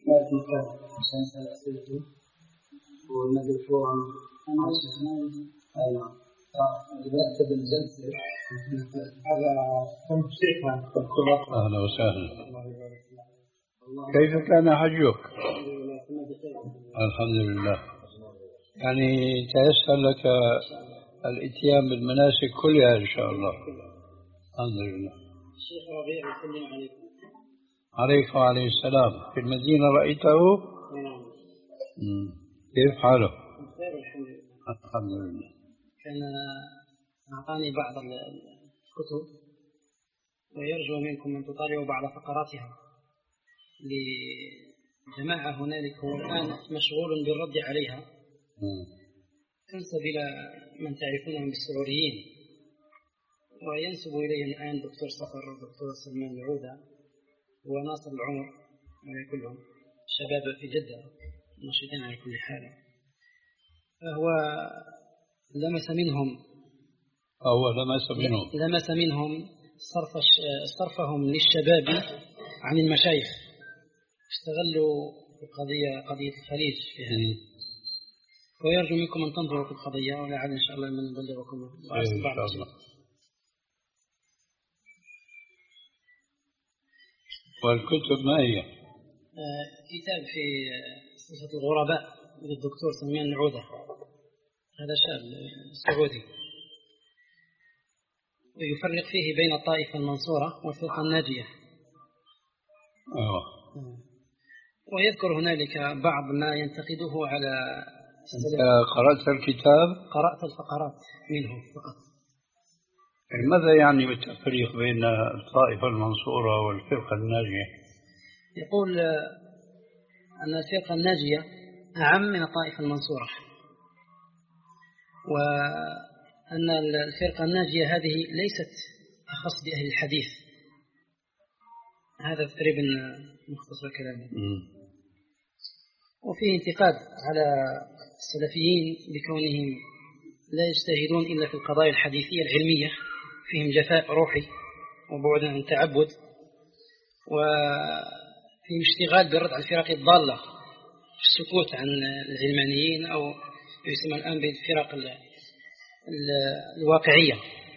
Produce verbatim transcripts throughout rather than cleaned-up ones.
ما في كان عشان سألته والنبي فورا أنا شيخنا أيوة يرتب الجلسة هذا كم شيخنا. أهلا وسهلا. كيف كان حجك؟ الحمد لله. يعني تيسر لك الاتيان بالمناسك كلها إن شاء الله. الحمد لله. الشيخ ربيع يسلم عليكم. عليكم وعليه السلام. في المدينة رأيته؟ نعم. كيف حاله؟ بخير الحمد لله. الحمد لله. كان أعطاني بعض الكتب ويرجو منكم أن تطالعوا بعض فقراتها لجماعة هنالك هو الآن مشغول بالرد عليها تنسب إلى من تعرفونهم بالسعوديين وينسب إليه الآن دكتور صقر ودكتور سلمان العودة وناصر العمر كلهم شباب في جدة نشيطين على كل حال. فهو لمس منهم أو لمس منهم لمس منهم صرف صرفهم للشباب عن المشايخ. استغلوا القضية قضية الخليج في هذه ويرجو منكم أن تنظروا في القضية ولعل إن شاء الله من نبلغكم إن شاء الله. والكتب ما هي؟ آه كتاب في صفة الغرباء للدكتور سلمان العودة هذا شاب سعودي ويفرق فيه بين الطائفة المنصورة والفرقة الناجية. أوه. ويذكر هنالك بعض ما ينتقده على أنت قرأت الكتاب؟ قرأت الفقرات منه فقط. ماذا يعني بالتفريق بين الطائفة المنصورة والفرقة الناجية؟ يقول أن الفرقة الناجية أعم من الطائفة المنصورة وأن الفرقة الناجية هذه ليست أخص بأهل الحديث. هذا تقريبا مختصر كلامه. وفيه انتقاد على السلفيين بكونهم لا يجتهدون إلا في القضايا الحديثية العلمية فيهم جفاء روحي وبعد عن التعبد وفيهم اشتغال بالرد على الفرق الضالة السكوت عن العلمانيين أو يسمى الآن بالفرق الواقعية.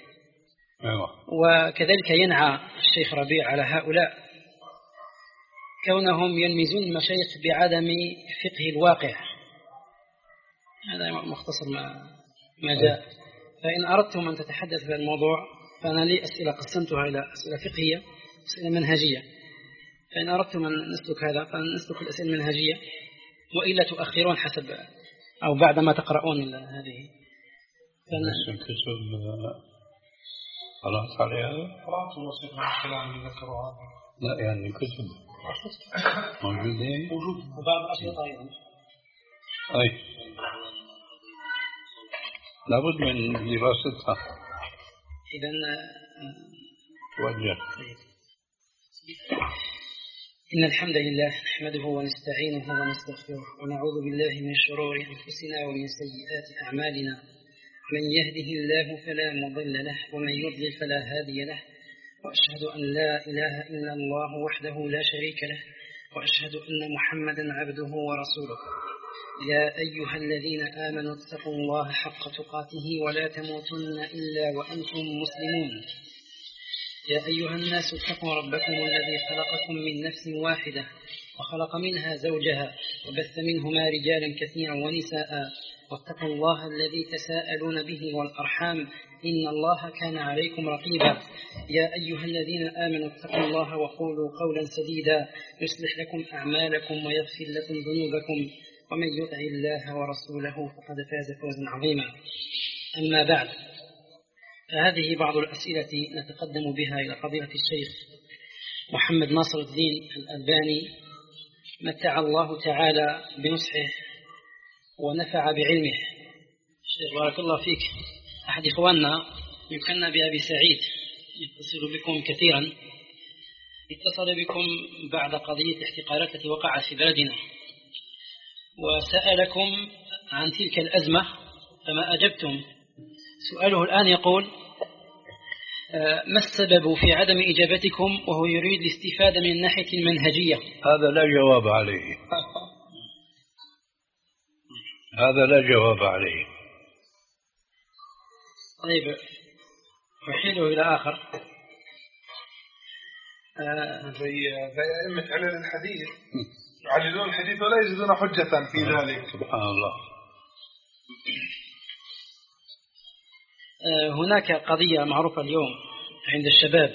وكذلك ينعى الشيخ ربيع على هؤلاء كونهم يلمزون المشايخ بعدم فقه الواقع. هذا مختصر ما, ما جاء. فإن أردتم أن تتحدث في الموضوع فأنا لي أسئلة قسمتها إلى أسئلة فقهية أسئلة منهجية. فإن أردتم أن نسلك هذا فنسلك الأسئلة المنهجية وإلا تؤخرون حسب أو بعدما تقرؤون هذه. الكتب قرأت عليها؟ قرأت وصيغ الكلام اللي ذكروها. لا يعني الكتب موجودة؟ موجود وبعض أشرطة أيضا. أي لابد من دراستها. إذن توجه. إن الحمد لله نحمده ونستعينه ونستغفره ونعوذ بالله من شرور أنفسنا ومن سيئات أعمالنا. من يهده الله فلا مضل له ومن يضلل فلا هادي له وأشهد أن لا إله إلا الله وحده لا شريك له وأشهد أن محمدا عبده ورسوله. يا أيها الذين آمنوا اتقوا الله حق تقاته ولا تموتن إلا وأنتم مسلمون. يا أيها الناس اتقوا ربكم الذي خلقكم من نفس واحدة وخلق منها زوجها وبث منهما رجالا كثيرا ونساء واتقوا الله الذي تساءلون به والأرحام إن الله كان عليكم رقيبا. يا أيها الذين آمنوا اتقوا الله وقولوا قولا سديدا يصلح لكم أعمالكم ويغفر لكم ذنوبكم ومن يطع الله ورسوله فقد فاز فوزا عظيما. أما بعد فهذه بعض الأسئلة نتقدم بها إلى فضيلة الشيخ محمد ناصر الدين الألباني متع الله تعالى بنصحه ونفع بعلمه. الشيخ بارك الله فيك أحد إخواننا يمكننا بأبي سعيد يتصل بكم كثيرا اتصل بكم بعد قضية الاحتقالات التي وقعت في بلدنا وسألكم عن تلك الأزمة فما أجبتم. سؤاله الآن يقول ما السبب في عدم إجابتكم وهو يريد الاستفادة من الناحية المنهجية؟ هذا لا جواب عليه. هذا لا جواب عليه. طيب أحيله إلى آخر. زي زي أئمة علل الحديث يعللون الحديث ولا يجدون حجة في ذلك. سبحان الله. هناك قضية معروفة اليوم عند الشباب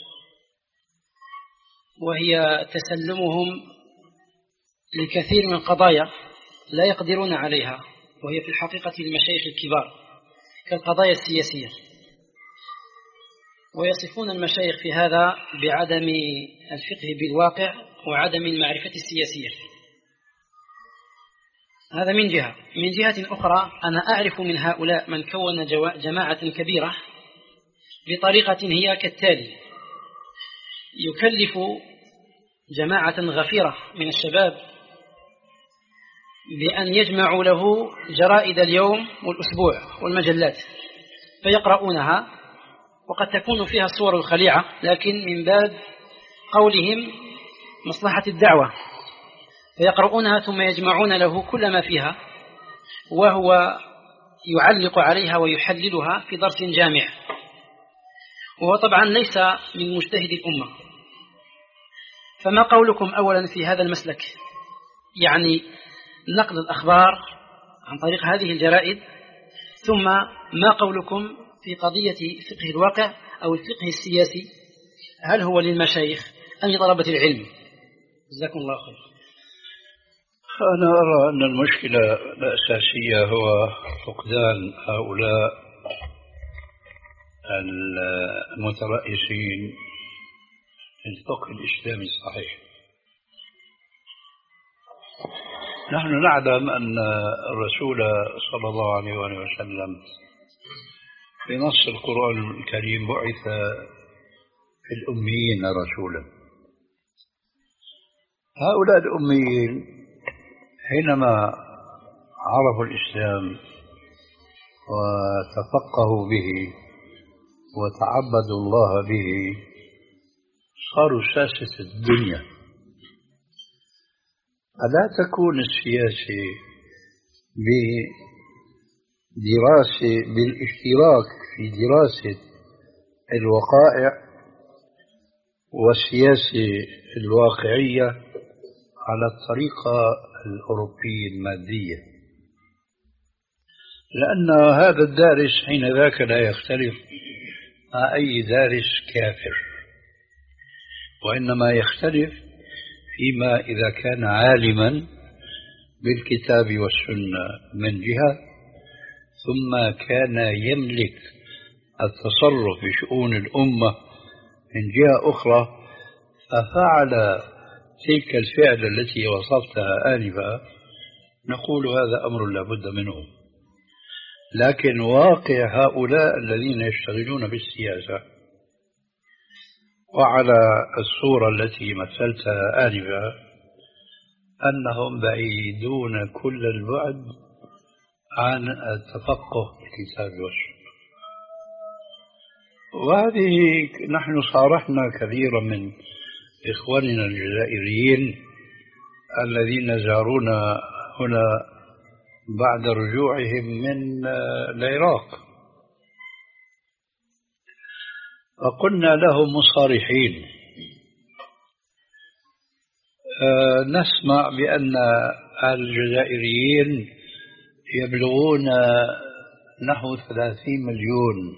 وهي تسلمهم لكثير من القضايا لا يقدرون عليها، وهي في الحقيقة المشايخ الكبار كالقضايا السياسية، ويصفون المشايخ في هذا بعدم الفقه بالواقع وعدم المعرفة السياسية. هذا من جهة. من جهة أخرى أنا أعرف من هؤلاء من كون جماعة كبيرة بطريقة هي كالتالي: يكلف جماعة غفيرة من الشباب بأن يجمعوا له جرائد اليوم والأسبوع والمجلات فيقرؤونها، وقد تكون فيها الصور الخليعة، لكن من باب قولهم مصلحة الدعوة، فيقرؤونها ثم يجمعون له كل ما فيها وهو يعلق عليها ويحللها في درس جامع، وهو طبعا ليس من مجتهد الأمة. فما قولكم أولا في هذا المسلك، يعني نقل الأخبار عن طريق هذه الجرائد، ثم ما قولكم في قضية فقه الواقع أو الفقه السياسي، هل هو للمشايخ أم لطلبة العلم؟ جزاكم الله خير. أنا أرى أن المشكلة الأساسية هو فقدان هؤلاء المترأسين للفقه الإسلامي الصحيح. نحن نعلم أن الرسول صلى الله عليه وسلم في نص القرآن الكريم بعث في الأميين رسولا. هؤلاء الأميين حينما عرفوا الإسلام وتفقهوا به وتعبدوا الله به صاروا ساسة الدنيا. ألا تكون السياسة بدراسة بالاشتراك في دراسة الوقائع والسياسة الواقعية على الطريقة الأوروبية المادية، لأن هذا الدارس حين ذاك لا يختلف مع أي دارس كافر، وإنما يختلف فيما إذا كان عالما بالكتاب والسنة من جهة، ثم كان يملك التصرف في شؤون الأمة من جهة أخرى، ففعل تلك الفعل التي وصفتها آنفا، نقول هذا أمر لا بد منه. لكن واقع هؤلاء الذين يشتغلون بالسياسة وعلى الصورة التي مثلتها آنفا أنهم بعيدون كل البعد عن التفقه في الكتاب والسنة. وهذه نحن صارحنا كثيرا من إخواننا الجزائريين الذين زارونا هنا بعد رجوعهم من العراق، فقلنا لهم مصارحين: نسمع بأن الجزائريين يبلغون نحو ثلاثين مليون،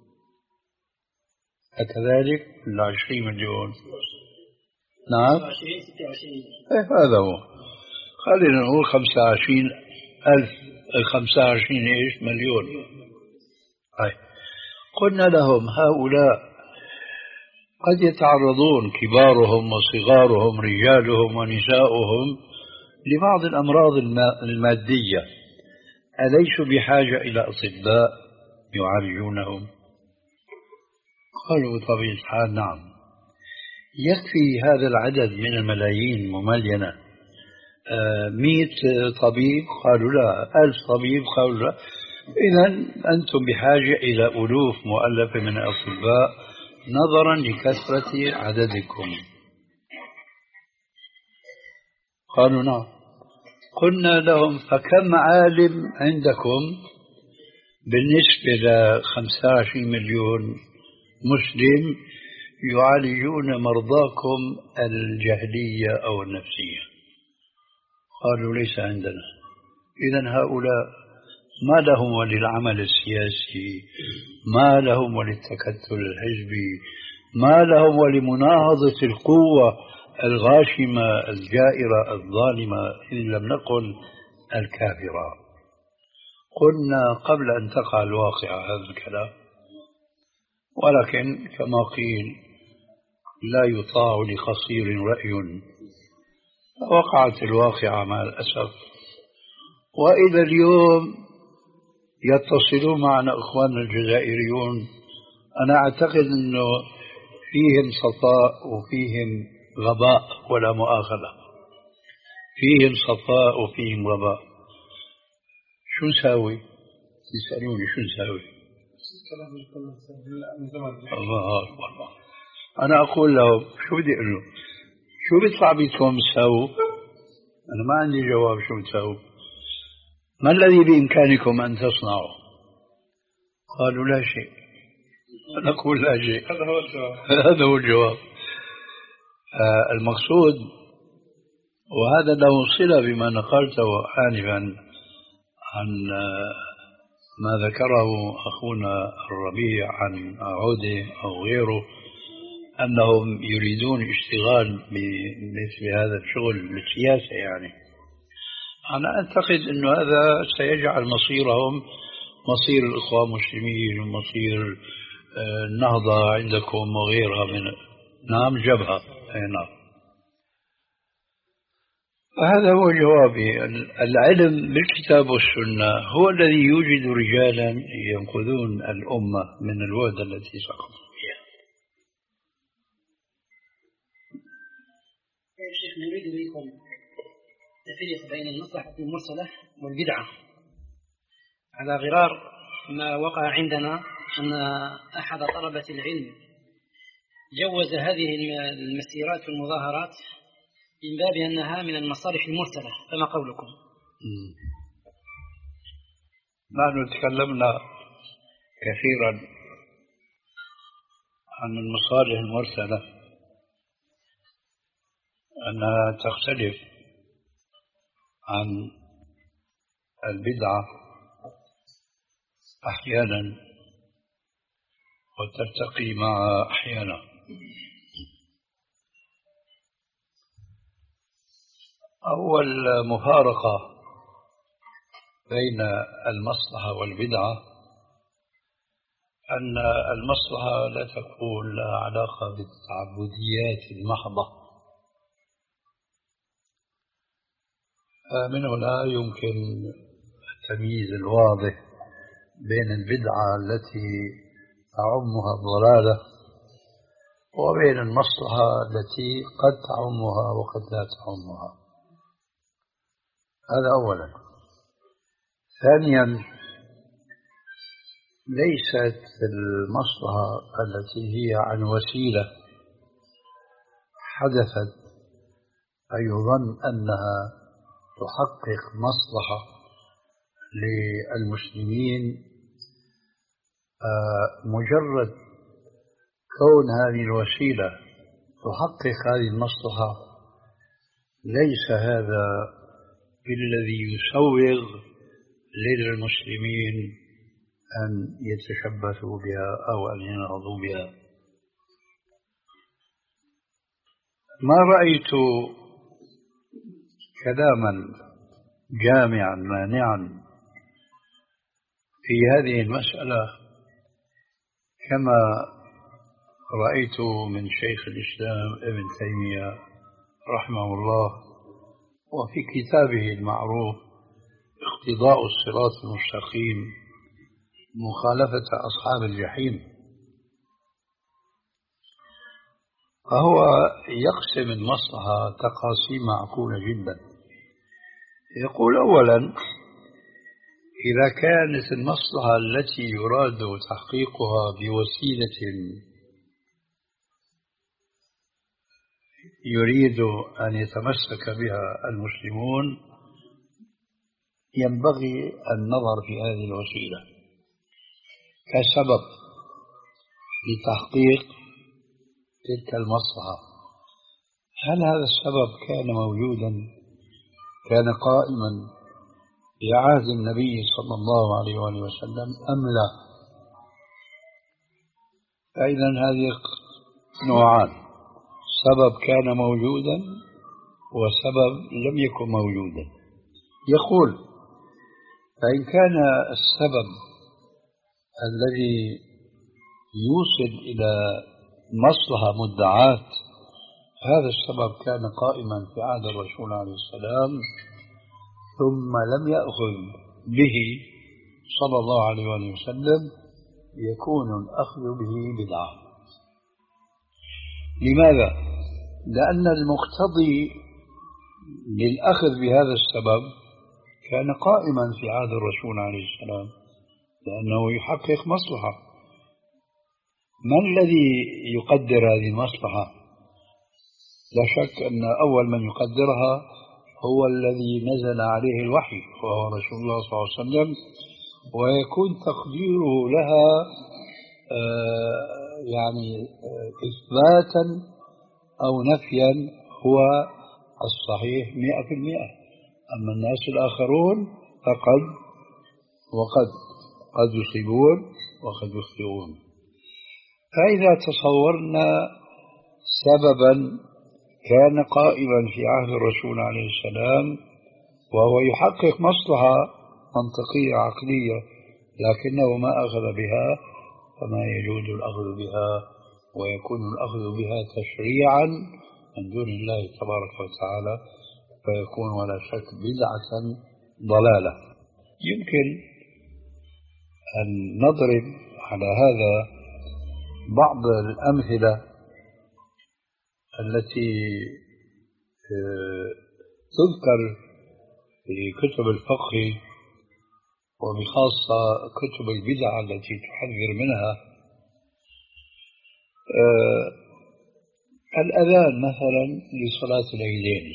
أكذلك ولا عشرين مليون؟ نعم، إيه هذا هو. خلينا نقول خمسة وعشرين ألف، خمسة وعشرين إيش مليون. هاي قلنا لهم هؤلاء قد يتعرضون كبارهم وصغارهم رجالهم ونساؤهم لبعض الأمراض المادية، أليسوا بحاجة إلى أطباء يعالجونهم؟ قالوا بطبيعة الحال نعم. يكفي هذا العدد من الملايين مملينة مئة طبيب؟ قالوا لا. ألف طبيب؟ قالوا لا. إذا أنتم بحاجة إلى ألوف مؤلفة من الأطباء نظرا لكثرة عددكم. قالوا نعم. قلنا لهم فكم عالم عندكم بالنسبة ل خمسة وعشرين مليون مسلم يعالجون مرضاكم الجهلية أو النفسية؟ قالوا ليس عندنا. إذن هؤلاء ما لهم وللعمل السياسي، ما لهم وللتكتل الحزبي، ما لهم ولمناهضة القوة الغاشمة الجائرة الظالمة إن لم نقل الكافرة. قلنا قبل أن تقع الواقعة هذا الكلام، ولكن كما قيل لا يطاع لقصير رأي. وقعت الواقعة مع الأسف، وإذا اليوم يتصلون معنا إخواننا الجزائريون، أنا أعتقد أنه فيهم صفاء وفيهم غباء، ولا مؤاخذة، فيهم صفاء وفيهم غباء. شو نساوي؟ يسألوني شو نساوي؟ الله أكبر. أنا أقول لهم شو بدي أقول له؟ شو بيطلع بيكم تساووا؟ أنا ما عندي جواب شو تساووا. ما الذي بإمكانكم أن تصنعوا؟ قالوا لا شيء. نقول لا شيء. هذا هو الجواب. هذا هو الجواب. آه المقصود، وهذا له صلة بما نقلته آنفا عن آه ما ذكره أخونا الربيع عن عودة أو غيره، أنهم يريدون اشتغال بمثل هذا الشغل بالسياسة. يعني أنا أعتقد أن هذا سيجعل مصيرهم مصير الإخوان المسلمين ومصير النهضة عندكم وغيرها من نعم جبهة. نعم. هذا هو جوابي. العلم بالكتاب والسنة هو الذي يوجد رجالا ينقذون الأمة من الوهدة التي سقطوا فيها. يا شيخ، نريد منكم تفريق بين المصلحة المرسلة والبدعة، على غرار ما وقع عندنا أن أحد طلبة العلم جوز هذه المسيرات والمظاهرات من باب أنها من المصالح المرسلة، فما قولكم؟ نحن تكلمنا كثيرا عن المصالح المرسلة أنها تختلف عن البدعة أحيانا وترتقي معها أحيانا. أول مفارقة بين المصلحة والبدعة أن المصلحة لا تكون لها علاقة بالتعبديات المحضة. من هنا يمكن التمييز الواضح بين البدعة التي تعمها الضلالة وبين المصلحة التي قد تعمها وقد لا تعمها. هذا أولا. ثانيا، ليست المصلحة التي هي عن وسيلة حدثت أن يظن أنها تحقق مصلحة للمسلمين مجرد كون هذه الوسيلة تحقق هذه المصلحة، ليس هذا الذي يسوغ للمسلمين أن يتشبثوا بها أو أن ينهضوا بها. ما رأيت كلاما جامعا مانعا في هذه المسألة كما رأيت من شيخ الإسلام ابن تيمية رحمه الله وفي كتابه المعروف اقتضاء الصراط المستقيم مخالفة أصحاب الجحيم. فهو يقسم المصلحة تقاسيم معقولة جدا. يقول أولا: إذا كانت المصلحة التي يراد تحقيقها بوسيلة يريد أن يتمسك بها المسلمون، ينبغي النظر في هذه الوسيلة كسبب لتحقيق تلك المصلحة. هل هذا السبب كان موجودا، كان قائما في عهد النبي صلى الله عليه وآله وسلم أم لا؟ فإذا هذه نوعان: سبب كان موجودا وسبب لم يكن موجودا. يقول: فإن كان السبب الذي يوصل إلى مصلحة مدعاة هذا السبب كان قائما في عهد الرسول عليه السلام ثم لم يأخذ به صلى الله عليه وآله وسلم، يكون الأخذ به بدعة. لماذا؟ لأن المقتضي للأخذ بهذا السبب كان قائما في عهد الرسول عليه السلام، لأنه يحقق مصلحة. من الذي يقدر هذه المصلحة؟ لا شك أن أول من يقدرها هو الذي نزل عليه الوحي وهو رسول الله صلى الله عليه وسلم، ويكون تقديره لها آه يعني آه إثباتا أو نفيا هو الصحيح مئة في المئة. أما الناس الآخرون فقد وقد قد يصيبون وقد يخطئون. فإذا تصورنا سببا كان قائما في عهد الرسول عليه السلام وهو يحقق مصلحة منطقية عقلية لكنه ما أخذ بها، فما يجوز الأخذ بها، ويكون الأخذ بها تشريعا من دون الله تبارك وتعالى، فيكون ولا شك بدعة ضلالة. يمكن أن نضرب على هذا بعض الأمثلة التي تذكر في كتب الفقه وبخاصة كتب البدع التي تحذر منها. الأذان مثلا لصلاة العيدين،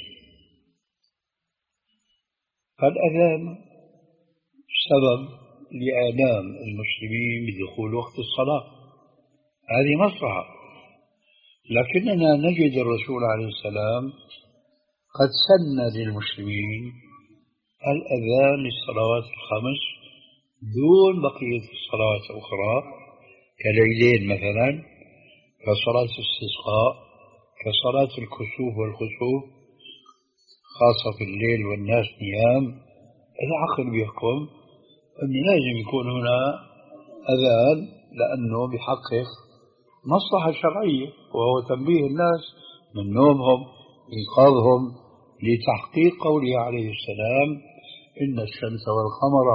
فالأذان سبب لإعلام المسلمين بدخول وقت الصلاة، هذه مصلحة. لكننا نجد الرسول عليه السلام قد سن للمسلمين الأذان للصلوات الخمس دون بقية الصلوات الأخرى كالعيدين مثلا، كصلاة الاستسقاء، كصلاة الكسوف والخسوف خاصة في الليل والناس نيام. العقل بيحكم أن لازم يكون هنا أذان لأنه بيحقق مصلحة شرعية، وهو تنبيه الناس من نومهم، إيقاظهم لتحقيق قوله عليه السلام: إن الشمس والقمر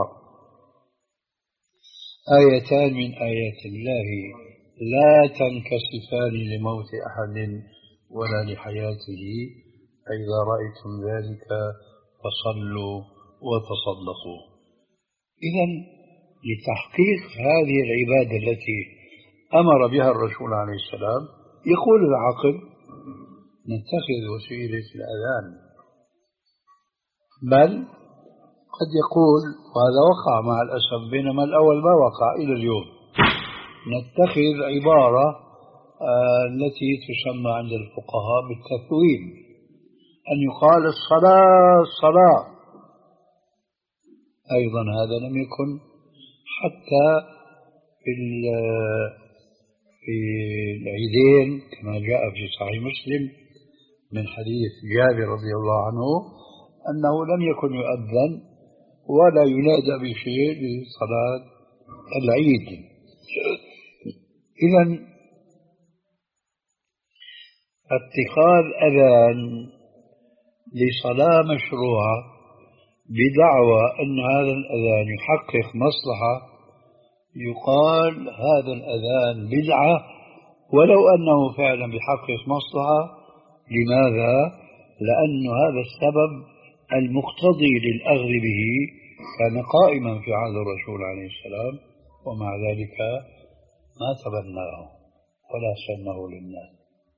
آيتان من آيات الله لا تنكسفان لموت أحد ولا لحياته، فإذا رأيتم ذلك فصلوا وتصدقوا. إذن لتحقيق هذه العبادة التي أمر بها الرسول عليه السلام، يقول العقل: نتخذ وسيلة الأذان. بل قد يقول، وهذا وقع مع الأسف بينما الأول ما وقع إلى اليوم، نتخذ عبارة آه التي تسمى عند الفقهاء بالتثويب، أن يقال الصلاة الصلاة. أيضا هذا لم يكن حتى في في العيدين كما جاء في صحيح مسلم من حديث جابر رضي الله عنه أنه لم يكن يؤذن ولا ينادى بشيء لصلاة العيد. إذن اتخاذ أذان لصلاة مشروعة بدعوى أن هذا الأذان يحقق مصلحة، يقال هذا الأذان بدعة ولو أنه فعلا بيحقق مصلحة. لماذا؟ لأن هذا السبب المقتضي للأخذ به كان قائما في عهد الرسول عليه السلام، ومع ذلك ما تبناه ولا سنه للناس.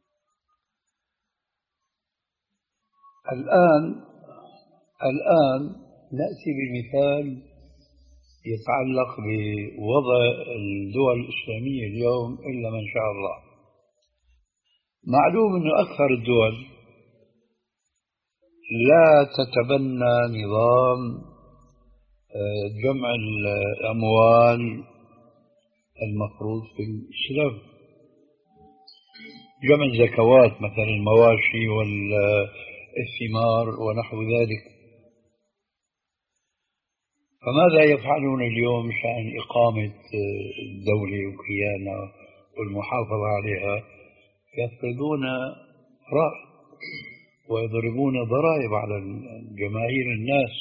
الآن الآن نأتي بمثال يتعلق بوضع الدول الإسلامية اليوم إلا من شاء الله. معلوم أن أكثر الدول لا تتبنى نظام جمع الأموال المفروض في الإسلام، جمع الزكوات مثلا المواشي والثمار ونحو ذلك. فماذا يفعلون اليوم شأن إقامة الدولة وكيانها والمحافظة عليها؟ يفرضون رائد ويضربون ضرائب على جماهير الناس.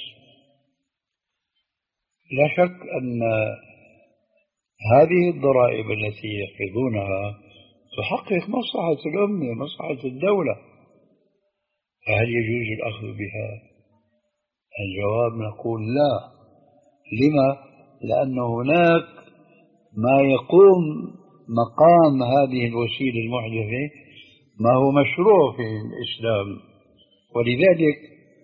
لا شك أن هذه الضرائب التي يفرضونها تحقق مصلحة الأمة، مصلحة الدولة، فهل يجوز الأخذ بها؟ الجواب نقول لا. لما؟ لأن هناك ما يقوم مقام هذه الوسيلة المحدثة ما هو مشروع في الإسلام. ولذلك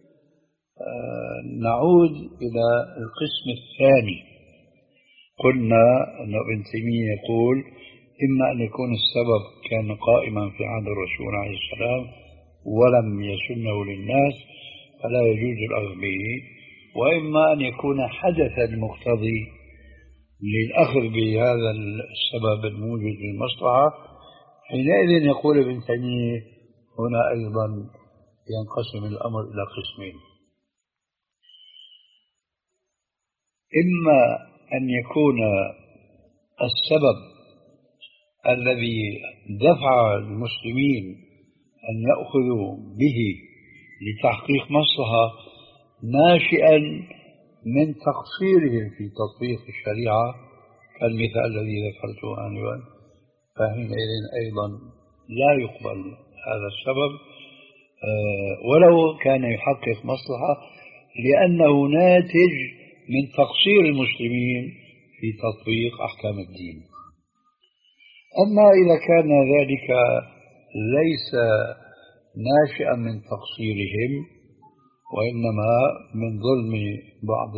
نعود إلى القسم الثاني. قلنا أن ابن تيمية يقول إما أن يكون السبب كان قائما في عهد الرسول عليه السلام ولم يسنه للناس فلا يجوز الأخذ به، وإما أن يكون حدثا مقتضي للأخذ بهذا السبب الموجود للمصلحة. حينئذ يقول ابن تيمية هنا أيضا ينقسم الأمر إلى قسمين: إما أن يكون السبب الذي دفع المسلمين أن يأخذوا به لتحقيق مصلحة ناشئا من تقصيرهم في تطبيق الشريعة كالمثال الذي ذكرته آنفا، فحينئذ أيضا لا يقبل هذا السبب ولو كان يحقق مصلحة، لأنه ناتج من تقصير المسلمين في تطبيق أحكام الدين. أما إذا كان ذلك ليس ناشئا من تقصيرهم وإنما من ظلم بعض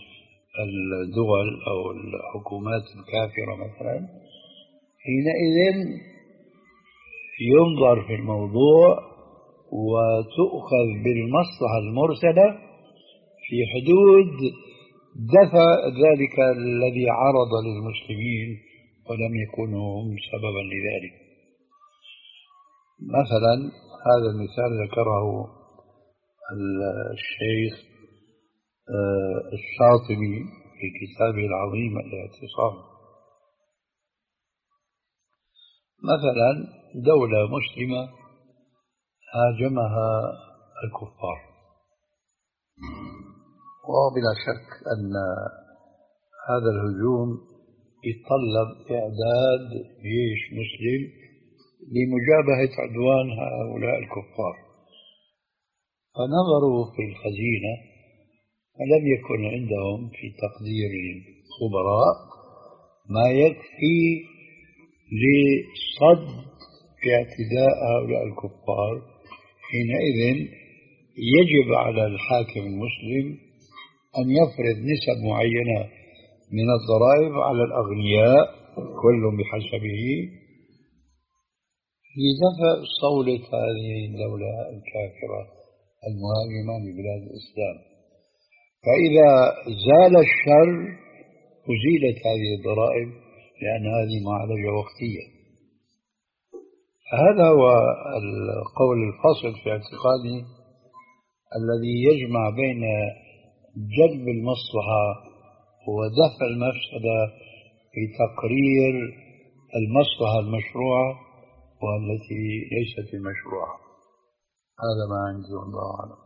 الدول أو الحكومات الكافرة مثلا، حينئذ ينظر في الموضوع وتؤخذ بالمصلحة المرسلة في حدود دفع ذلك الذي عرض للمسلمين ولم يكونوا هم سببا لذلك. مثلا هذا المثال ذكره الشيخ الشاطبي في كتابه العظيم الاعتصام. مثلا دولة مسلمة هاجمها الكفار، وبلا شك أن هذا الهجوم يتطلب إعداد جيش مسلم لمجابهة عدوان هؤلاء الكفار. فنظروا في الخزينة فلم يكن عندهم في تقدير الخبراء ما يكفي لصد اعتداء هؤلاء الكفار. حينئذ يجب على الحاكم المسلم أن يفرض نسب معينة من الضرائب على الأغنياء كل بحسبه لدفع صولة هذه الدولة الكافرة المهاجمة لبلاد الإسلام. فإذا زال الشر أزيلت هذه الضرائب، لأن هذه معالجة وقتية. هذا هو القول الفاصل في اعتقادي الذي يجمع بين جلب المصلحة ودفع المفسدة في تقرير المصلحة المشروعة والتي ليست المشروعة. هذا ما عندي والله أعلم.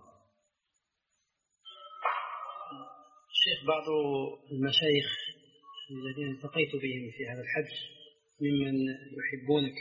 شيخ، بعض المشايخ الذين التقيت بهم في هذا الحج ممن يحبونك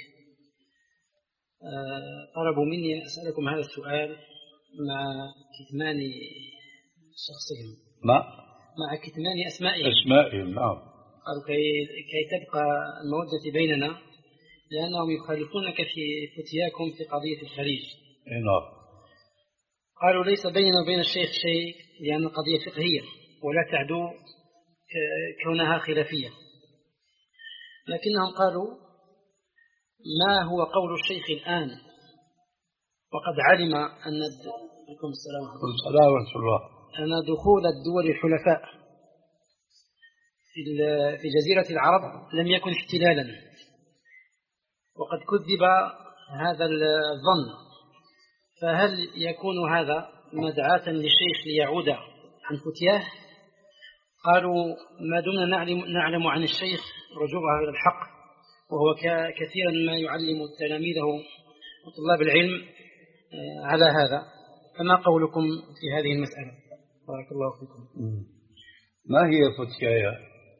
طلبوا مني أن أسألكم هذا السؤال مع كتمان شخصهم. ما مع كتمان أسمائهم أسمائهم نعم. قالوا كي, كي تبقى المودة بيننا، لأنهم يخالفونك في فتياكم في قضية الخليج. نعم. قالوا ليس بيننا وبين الشيخ شيء، لأن القضية فقهية ولا تعدو كونها خلافية، لكنهم قالوا ما هو قول الشيخ الآن وقد علم أن السلام ورحمة الله أن دخول الدول الحلفاء في جزيرة العرب لم يكن احتلالا، وقد كذب هذا الظن، فهل يكون هذا مدعاة للشيخ ليعود عن فتياه؟ قالوا ما دمنا نعلم, نعلم عن الشيخ رجوعه إلى الحق، وهو كثيرا ما يعلم تلاميذه وطلاب العلم على هذا، فما قولكم في هذه المسألة؟ بارك الله فيكم. ما هي فتيايا؟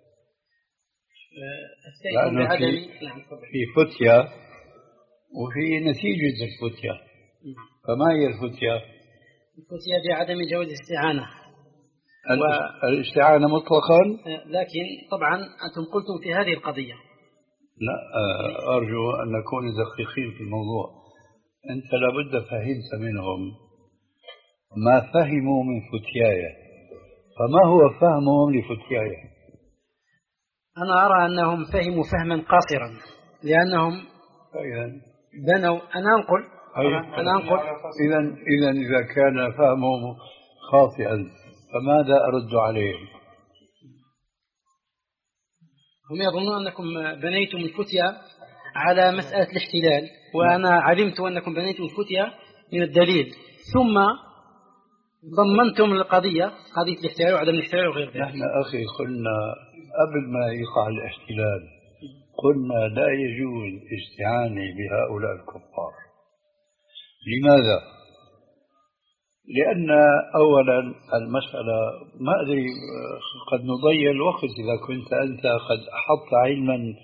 أفتيكم بعدم في فتيا وفي نتيجة الفتيا، فما هي الفتيا؟ الفتيا بعدم جواز الاستعانة. الاستعانة مطلقا، لكن طبعا أنتم قلتم في هذه القضية. لا أرجو أن نكون دقيقين في الموضوع. أنت لابد فهمت منهم ما فهموا من فتيايا، فما هو فهمهم لفتيايا؟ أنا أرى أنهم فهموا فهما قاصرا، لأنهم بنوا. أنا أنقل أنا أنقل إذا إذا إذا كان فهمهم خاطئا فماذا أرد عليهم؟ هم يظنون أنكم بنيتم الفتيا على مسألة الاحتلال، وأنا علمت أنكم بنيتم الفتيا من الدليل، ثم ضمنتم القضية قضية الاحتلال وعدم الاحتلال وغير ذلك. نحن أخي قلنا قبل ما يقع الاحتلال، قلنا لا يجوز استعانة بهؤلاء الكفار. لماذا؟ لأن أولا المسألة ما أدري، قد نضيع الوقت إذا كنت أنت قد أحطت علما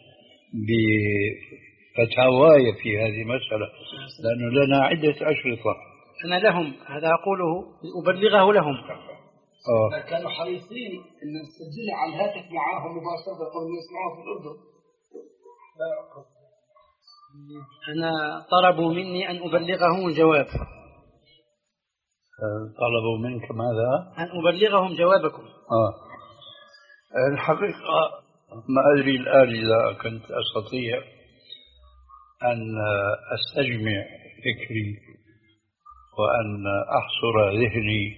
بفتاواي في هذه المسألة، لأنه لنا عدة أشرطة. أنا لهم هذا أقوله أبلغه لهم. آه. كانوا حريصين أن نسجلها على الهاتف معاهم مباشرة قبل يسمعوها في الأردن. أنا طلبوا مني أن أبلغهم الجواب. طلبوا منك ماذا؟ أن أبلغهم جوابكم. آه. الحقيقة ما أدري الآن إذا كنت أستطيع أن أستجمع فكري وأن أحصر ذهني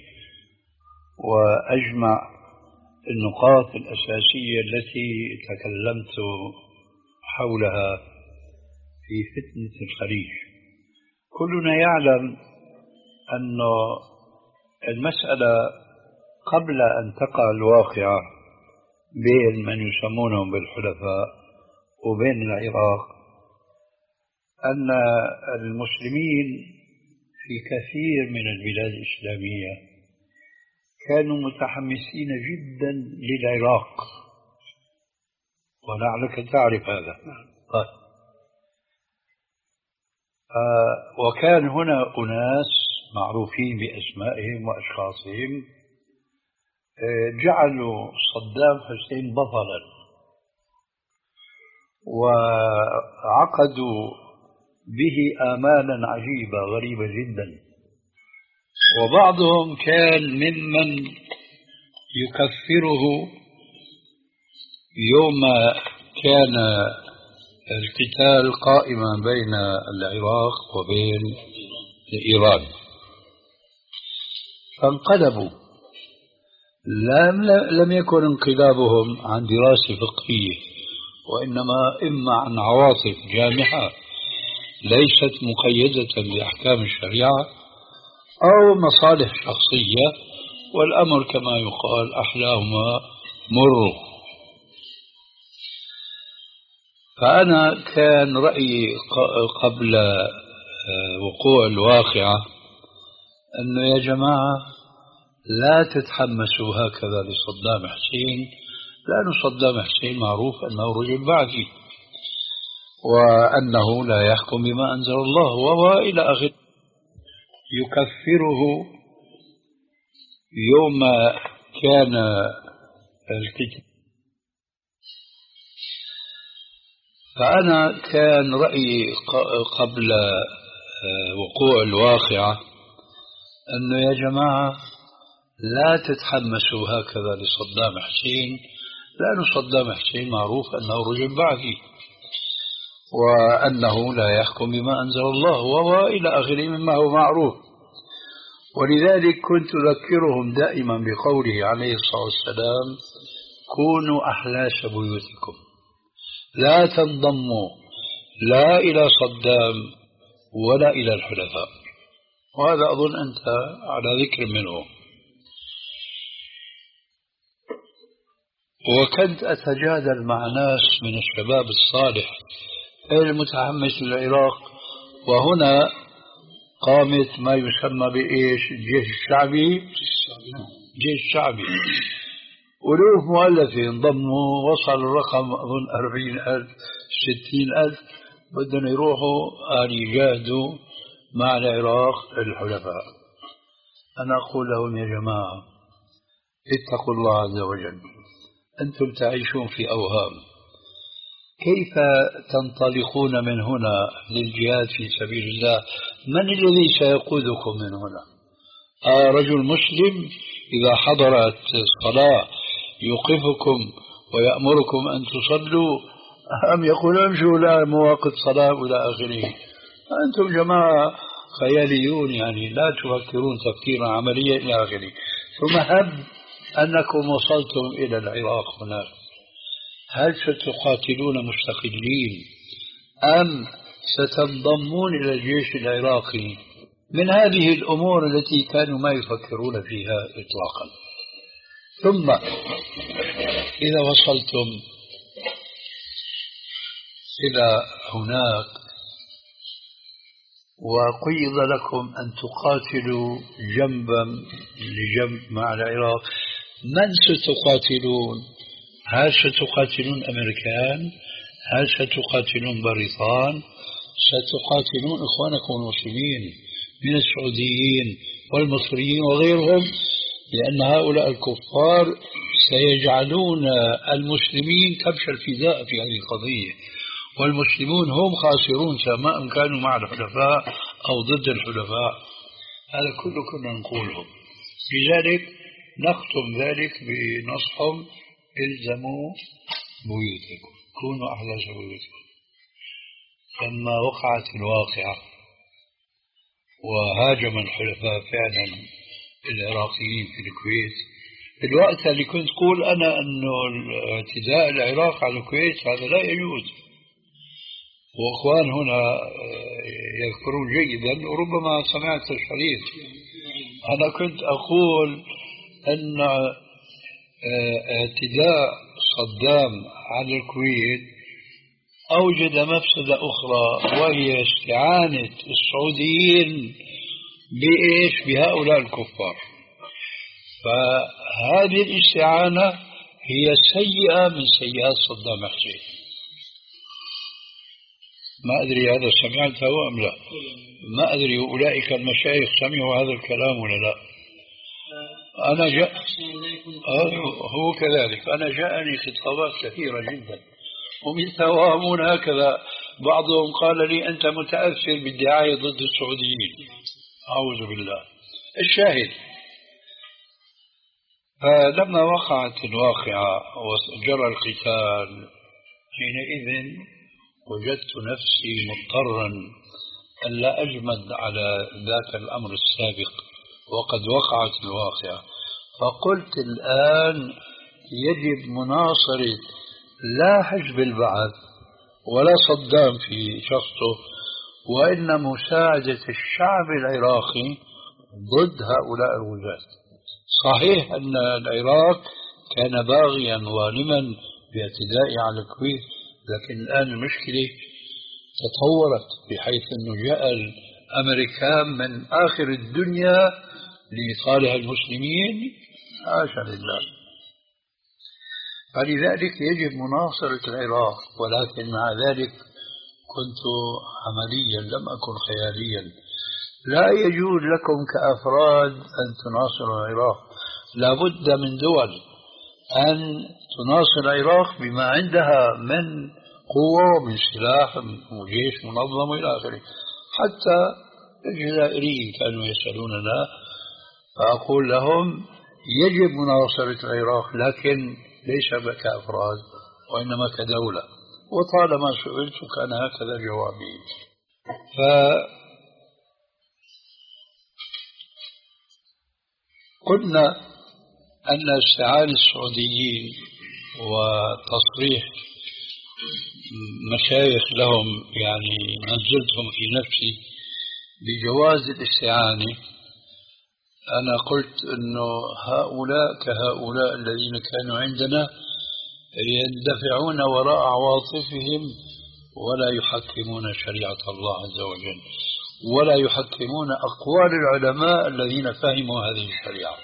وأجمع النقاط الأساسية التي تكلمت حولها في فتنة الخليج. كلنا يعلم أن المسألة قبل أن تقع الواقعة بين من يسمونهم بالحلفاء وبين العراق، أن المسلمين في كثير من البلاد الإسلامية كانوا متحمسين جدا للعراق، ولعلك تعرف هذا. طيب. آه وكان هنا أناس معروفين بأسمائهم وأشخاصهم آه جعلوا صدام حسين بطلا، وعقدوا به آمالا عجيبة غريبة جدا. وبعضهم كان ممن يكفره يوم كان القتال قائما بين العراق وبين إيران، فانقلبوا. لم, لم يكن انقلابهم عن دراسة فقهية، وإنما إما عن عواطف جامحة ليست مقيدة بأحكام الشريعة أو مصالح شخصية، والأمر كما يقال أحلاهما مر. فأنا كان رأيي قبل وقوع الواقعة أنه يا جماعة لا تتحمسوا هكذا لصدام حسين، لأن صدام حسين معروف أنه رجل بعثي وأنه لا يحكم بما أنزل الله وإلى آخره. يكفره يوم كان الكتاب. فأنا كان رأيي قبل وقوع الواقعة أنه يا جماعة لا تتحمسوا هكذا لصدام حسين، لأن صدام حسين معروف أنه رجل بعثي وأنه لا يحكم بما أنزل الله وإلى آخره مما هو معروف. ولذلك كنت أذكرهم دائما بقوله عليه الصلاة والسلام: كونوا أحلاس بيوتكم، لا تنضموا لا إلى صدام ولا إلى الحلفاء. وهذا أظن أنت على ذكر منه. وكنت أتجادل مع ناس من الشباب الصالح المتحمس للعراق، وهنا قامت ما يسمى بإيش الجيش الشعبي، الجيش الشعبي، ألوف مؤلفة انضموا، وصل الرقم أظن أربعين ألف ستين ألف، بدهم يروحوا أن يجاهدوا مع العراق الحلفاء. أنا أقول لهم يا جماعة اتقوا الله عز وجل، أنتم تعيشون في أوهام، كيف تنطلقون من هنا للجهاد في سبيل الله؟ من الذي سيقودكم من هنا؟ آه رجل مسلم إذا حضرت الصلاة يوقفكم ويأمركم أن تصلوا، أم يقول امشوا لا مواقف صلاة ولا آخره؟ أنتم جماعة خياليون، يعني لا تفكرون تفكيرا عمليا إلى آخره. ثم هب أنكم وصلتم إلى العراق هناك، هل ستقاتلون مستقلين أم ستنضمون إلى الجيش العراقي؟ من هذه الأمور التي كانوا ما يفكرون فيها إطلاقا. ثم إذا وصلتم إلى هناك وقيض لكم أن تقاتلوا جنبا لجنب مع العراق، من ستقاتلون؟ هل ستقاتلون أمريكان؟ هل ستقاتلون بريطان؟ ستقاتلون إخوانكم المسلمين من السعوديين والمصريين وغيرهم، لأن هؤلاء الكفار سيجعلون المسلمين كبش الفداء في هذه القضية، والمسلمون هم خاسرون سواء كانوا مع الحلفاء أو ضد الحلفاء. هذا كله كنا نقوله. لذلك نختم ذلك بنصحهم: الزموا بيوتكم، كونوا أحلاس بيوتكم. لما وقعت الواقعة وهاجم الحلفاء فعلا العراقيين في الكويت، الوقت اللي كنت أقول أنا أنه اعتداء العراق على الكويت هذا لا يجوز، وأخوان هنا يذكرون جيدا وربما سمعت الحديث، أنا كنت أقول أن اعتداء صدام على الكويت أوجد مفسدة أخرى، وهي استعانة السعوديين بإيش؟ بهؤلاء الكفار. فهذه الاستعانة هي سيئة من سيئات صدام حسين. ما أدري هذا سمعته أم لا، ما أدري أولئك المشايخ سمعوا هذا الكلام ولا لا. أنا جاء هو كذلك، أنا جاءني خطابات كثيرة جدا ومتوهمون هكذا. بعضهم قال لي أنت متأثر بالدعاية ضد السعوديين، أعوذ بالله. الشاهد، فلما وقعت الواقعة وجرى القتال حينئذ وجدت نفسي مضطرا أن لا أجمد على ذاك الأمر السابق، وقد وقعت الواقعة. فقلت الآن يجب مناصرة لا حزب البعث ولا صدام في شخصه، وإن مساعدة الشعب العراقي ضد هؤلاء الغزاة. صحيح أن العراق كان باغيا ظالما باعتداء على الكويت، لكن الآن المشكلة تطورت بحيث أنه جاء الأمريكان من آخر الدنيا لصالح المسلمين، حاشا لله. فلذلك يجب مناصرة العراق، ولكن مع ذلك كنت عمليا لم أكن خياليا. لا يجوز لكم كأفراد أن تناصروا العراق، لا بد من دول أن تناصر العراق بما عندها من قوة ومن سلاح وجيش منظم وإلى آخره. حتى الجزائريين كانوا يسألوننا فأقول لهم يجب مناصرة العراق، لكن ليس كأفراد وإنما كدولة. وطالما سئلت كان هكذا جوابي. فقلنا أن استعانة السعوديين وتصريح مشايخ لهم يعني نزلتهم في نفسي بجواز الاستعانة. أنا قلت أنه هؤلاء كهؤلاء الذين كانوا عندنا يندفعون وراء عواطفهم ولا يحكمون شريعة الله عز وجل ولا يحكمون أقوال العلماء الذين فهموا هذه الشريعة،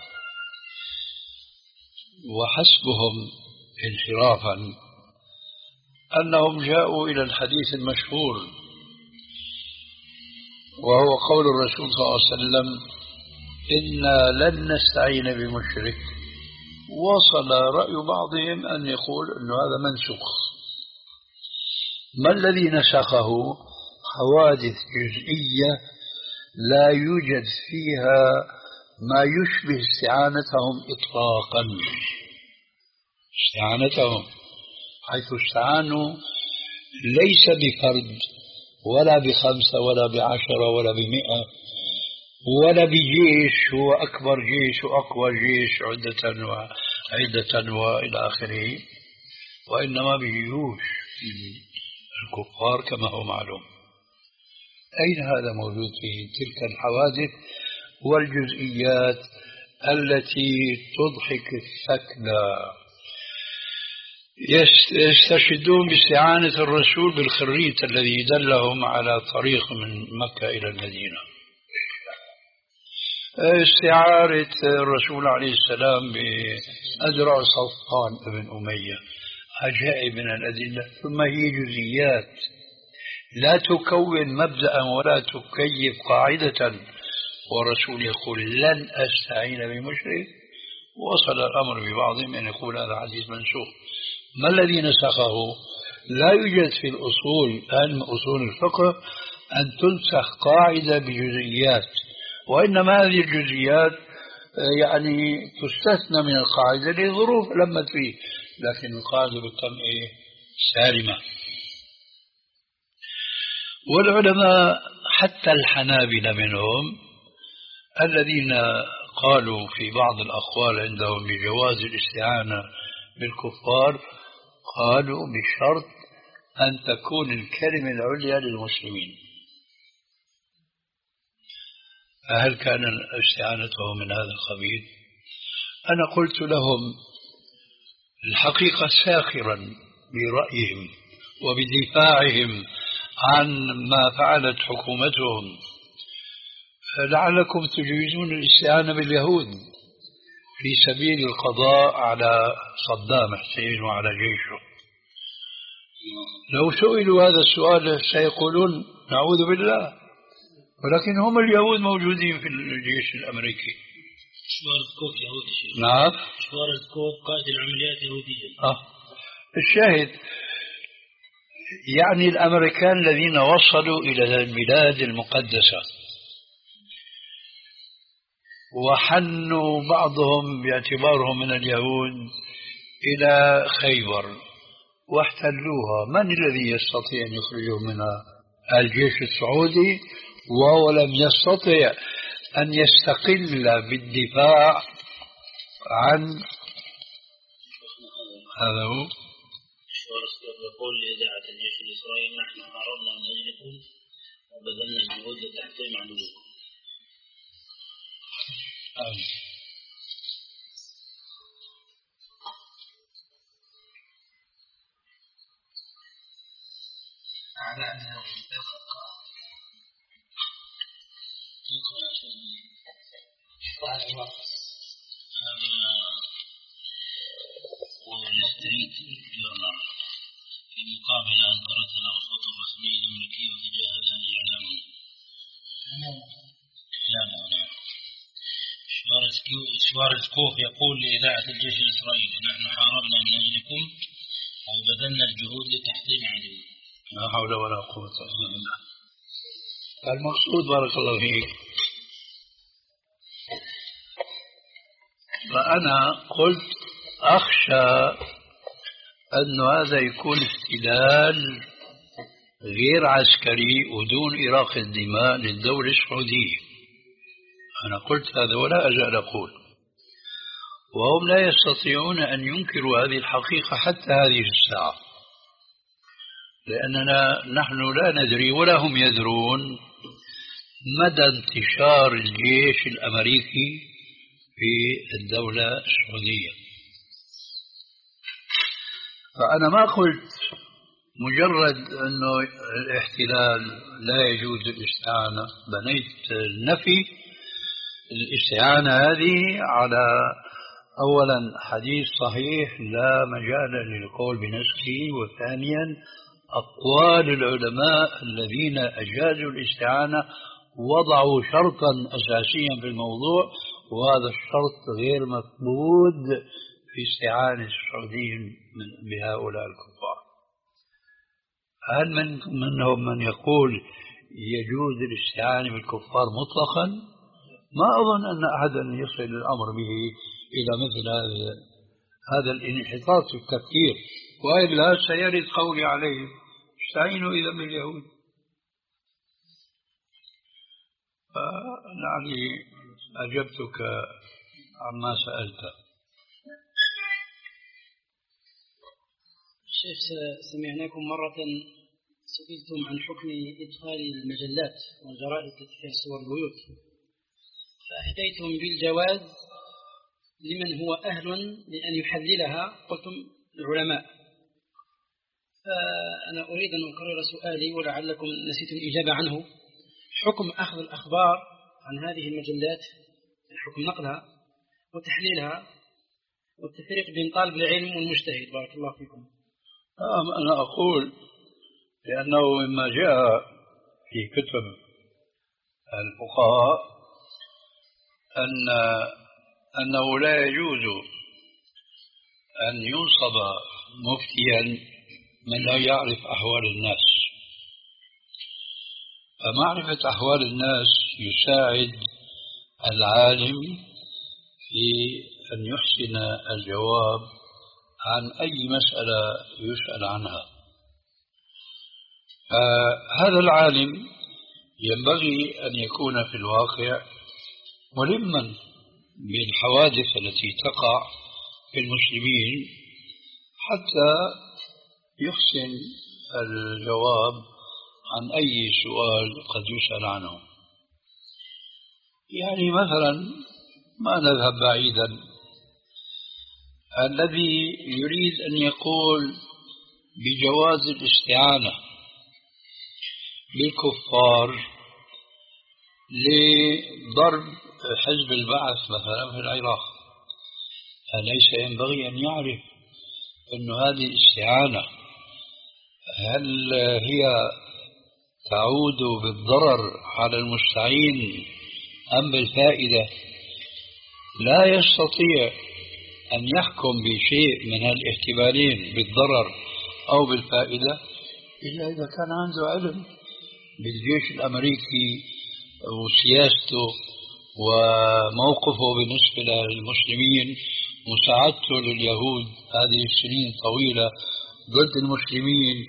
وحسبهم انحرافا أنهم جاءوا إلى الحديث المشهور وهو قول الرسول صلى الله عليه وسلم إنا لن نستعين بمشرك. وصل رأي بعضهم أن يقول أن هذا منسوخ. ما الذي نسخه؟ حوادث جزئية لا يوجد فيها ما يشبه استعانتهم إطلاقا. استعانتهم حيث استعانوا ليس بفرد ولا بخمسة ولا بعشرة ولا بمئة ولا بجيش هو أكبر جيش وأقوى جيش عدة وعدة وإلى آخره، وإنما بجيوش الكفار كما هو معلوم. أين هذا موجود في تلك الحوادث والجزئيات التي تضحك الثكلى؟ يستشهدون باستعانة الرسول بالخريت الذي دلهم على طريق من مكة إلى المدينة، استعارة الرسول عليه السلام بأذرع صفوان بن أمية، عجائب من الأدلة. ثم هي جزئيات لا تكون مبدأ ولا تكيف قاعدة، والرسول يقول لن أستعين بمشرك. وصل الأمر ببعضهم أن يقول هذا حديث منسوخ. ما الذي نسخه؟ لا يوجد في الأصول علم أصول الفقه أن تنسخ قاعدة بجزئيات، وإنما هذه الجزئيات يعني تستثنى من القاعدة لظروف لمت فيه، لكن القاعدة بتكون إيه؟ سالمة. والعلماء حتى الحنابلة منهم الذين قالوا في بعض الأقوال عندهم بجواز الاستعانة بالكفار قالوا بشرط أن تكون الكلمة العليا للمسلمين. فهل كان استعانته من هذا القبيل؟ أنا قلت لهم الحقيقة ساخرا برأيهم وبدفاعهم عن ما فعلت حكومتهم، لعلكم تجوزون الاستعانة باليهود في سبيل القضاء على صدام حسين وعلى جيشه. لو سئلوا هذا السؤال سيقولون نعوذ بالله، ولكن هم اليهود موجودين في الجيش الأمريكي. شوارزكوف يهودي. نعم، شوارزكوف قائد العمليات يهودية. آه. الشاهد يعني الأمريكان الذين وصلوا إلى البلاد المقدسة وحنوا بعضهم باعتبارهم من اليهود إلى خيبر واحتلوها، من الذي يستطيع أن يخرجهم منها؟ الجيش السعودي، وهو لم يستطع أن يستقل بالدفاع عن هذا. هو يقول لإذاعة الجيش الإسرائيلي نحن أردنا أن نجلكم وبذلنا جهود للتحطيم عن وجودكم. أعداءنا في مقابل أن قرأتنا الخطوة الرسمية الأمريكية وتجاهلها إعلامنا. إعلامنا نعم. شوارزكي سوار الكوخ يقول لإذاعة الجيش الإسرائيلي: نحن حاربنا من أجلكم وبذلنا الجهود لتحطيم عدو. لا حول ولا قوة إلا بالله. المقصود بارك الله فيك، فأنا قلت أخشى أن هذا يكون استدلال غير عسكري ودون إراقة الدماء للدولة السعودية. أنا قلت هذا ولا أزال أقول، وهم لا يستطيعون أن ينكروا هذه الحقيقة حتى هذه الساعة، لأننا نحن لا ندري ولا هم يدرون مدى انتشار الجيش الأمريكي في الدولة السعودية. فأنا ما قلت مجرد أنه الاحتلال لا يجوز الاستعانة، بنيت النفي الاستعانة هذه على أولا حديث صحيح لا مجال للقول بنفسه، وثانيا أقوال العلماء الذين أجازوا الاستعانة وضعوا شرطا أساسيا في الموضوع، وهذا الشرط غير مقبول في استعانة السعوديين بهؤلاء الكفار. هل من منهم من يقول يجوز الاستعانة بالكفار مطلقا؟ ما أظن أن أحدا يصل الأمر به إلى مثل هذا هذا الانحطاط في التفكير، وإلا سيرد قولي عليه: استعينوا إذا باليهود. فلعلي أجبتك عما سألت. شيخ، سمعناكم مرة سئلتم عن حكم إدخال المجلات والجرائد التي فيها صور البيوت، فأفتيتم بالجواز لمن هو أهل لأن يحللها، قلتم العلماء. فأنا أريد أن أكرر سؤالي ولعلكم نسيتم الإجابة عنه: حكم أخذ الأخبار عن هذه المجلات، حكم نقلها وتحليلها والتفريق بين طالب العلم والمجتهد. بارك الله فيكم. أنا أقول لأنه مما جاء في كتب الفقهاء أن أنه لا يجوز أن ينصب مفتيا من لا يعرف أحوال الناس، فمعرفة أحوال الناس يساعد العالم في أن يحسن الجواب عن أي مسألة يسأل عنها. هذا العالم ينبغي أن يكون في الواقع ملما بالحوادث التي تقع في المسلمين حتى يحسن الجواب عن أي سؤال قد يسأل عنه. يعني مثلا ما نذهب بعيدا، الذي يريد أن يقول بجواز الاستعانة بالكفار لضرب حزب البعث مثلا في العراق، أليس ينبغي أن يعرف أن هذه الاستعانة هل هي تعود بالضرر على المستعين أم بالفائدة؟ لا يستطيع أن يحكم بشيء من هالاحتمالين بالضرر أو بالفائدة إلا إذا كان عنده علم بالجيش الأمريكي وسياسته وموقفه بالنسبة للمسلمين، مساعدته لليهود هذه السنين طويلة ضد المسلمين.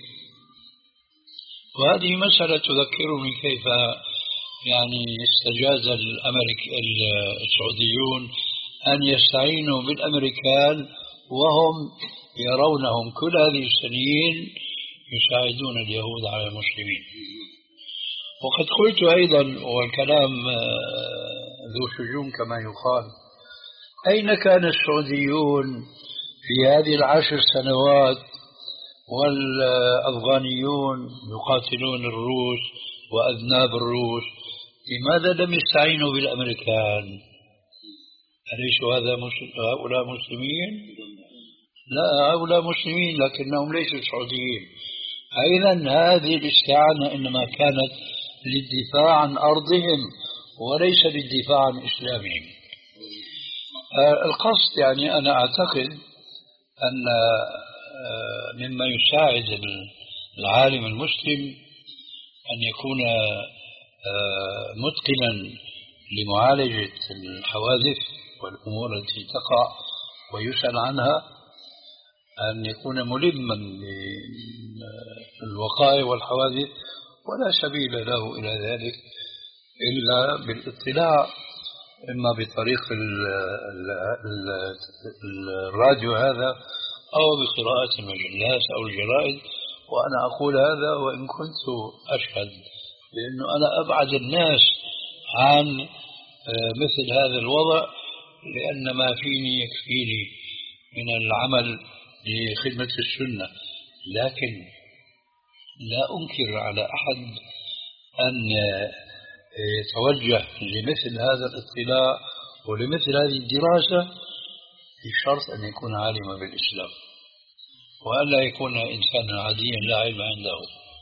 وهذه مسألة تذكرني كيف يعني استجاز الأمريك السعوديون أن يستعينوا بالأمريكان وهم يرونهم كل هذه السنين يساعدون اليهود على المسلمين. وقد قلت أيضا، والكلام ذو شجون كما يقال، أين كان السعوديون في هذه العشر سنوات والأفغانيون يقاتلون الروس وأذناب الروس؟ لماذا لم يستعينوا بالأمريكان؟ أليسوا هذا هؤلاء مسلمين؟ لا، هؤلاء مسلمين لكنهم ليسوا سعوديين. أيضا هذه الاستعانة إنما كانت للدفاع عن أرضهم وليس للدفاع عن إسلامهم. القصد يعني أنا أعتقد أن مما يساعد العالم المسلم أن يكون متقنا لمعالجة الحوادث والأمور التي تقع ويسأل عنها، أن يكون ملما بالوقائع والحوادث، ولا سبيل له إلى ذلك إلا بالاطلاع إما بطريق الراديو هذا أو بقراءة المجلات أو الجرائد. وأنا أقول هذا وإن كنت أشهد بأنه أنا أبعد الناس عن مثل هذا الوضع، لأن ما فيني يكفيني من العمل لخدمة السنة. لكن لا أنكر على أحد أن يتوجه لمثل هذا الاطلاع ولمثل هذه الدراسة بشرط أن يكون عالما بالإسلام، وألا يكون إنسانا عاديا لا علم عنده.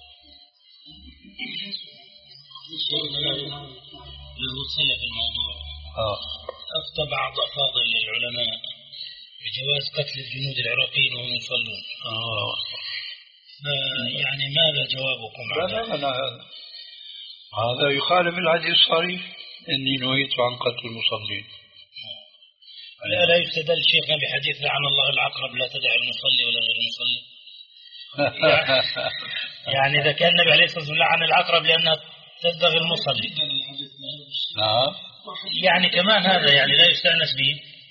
له صلة في الموضوع. آه. أفتى بعض أفاضل العلماء بجواز قتل الجنود العراقيين وهم يصلون. آه. يعني ماذا جوابكم على هذا؟ لا لا هذا يخالف الحديث الصريح إني نهيت عن قتل المصلين. لا لا يستدل شيخنا بحديث لعن الله العقرب لا تدع المصلي ولا غير المصلي. يعني إذا كان النبي عليه الصلاة والسلام لعن العقرب لأنها تلدغ المصلي. نعم. يعني كمان هذا يعني لا يستأنس به.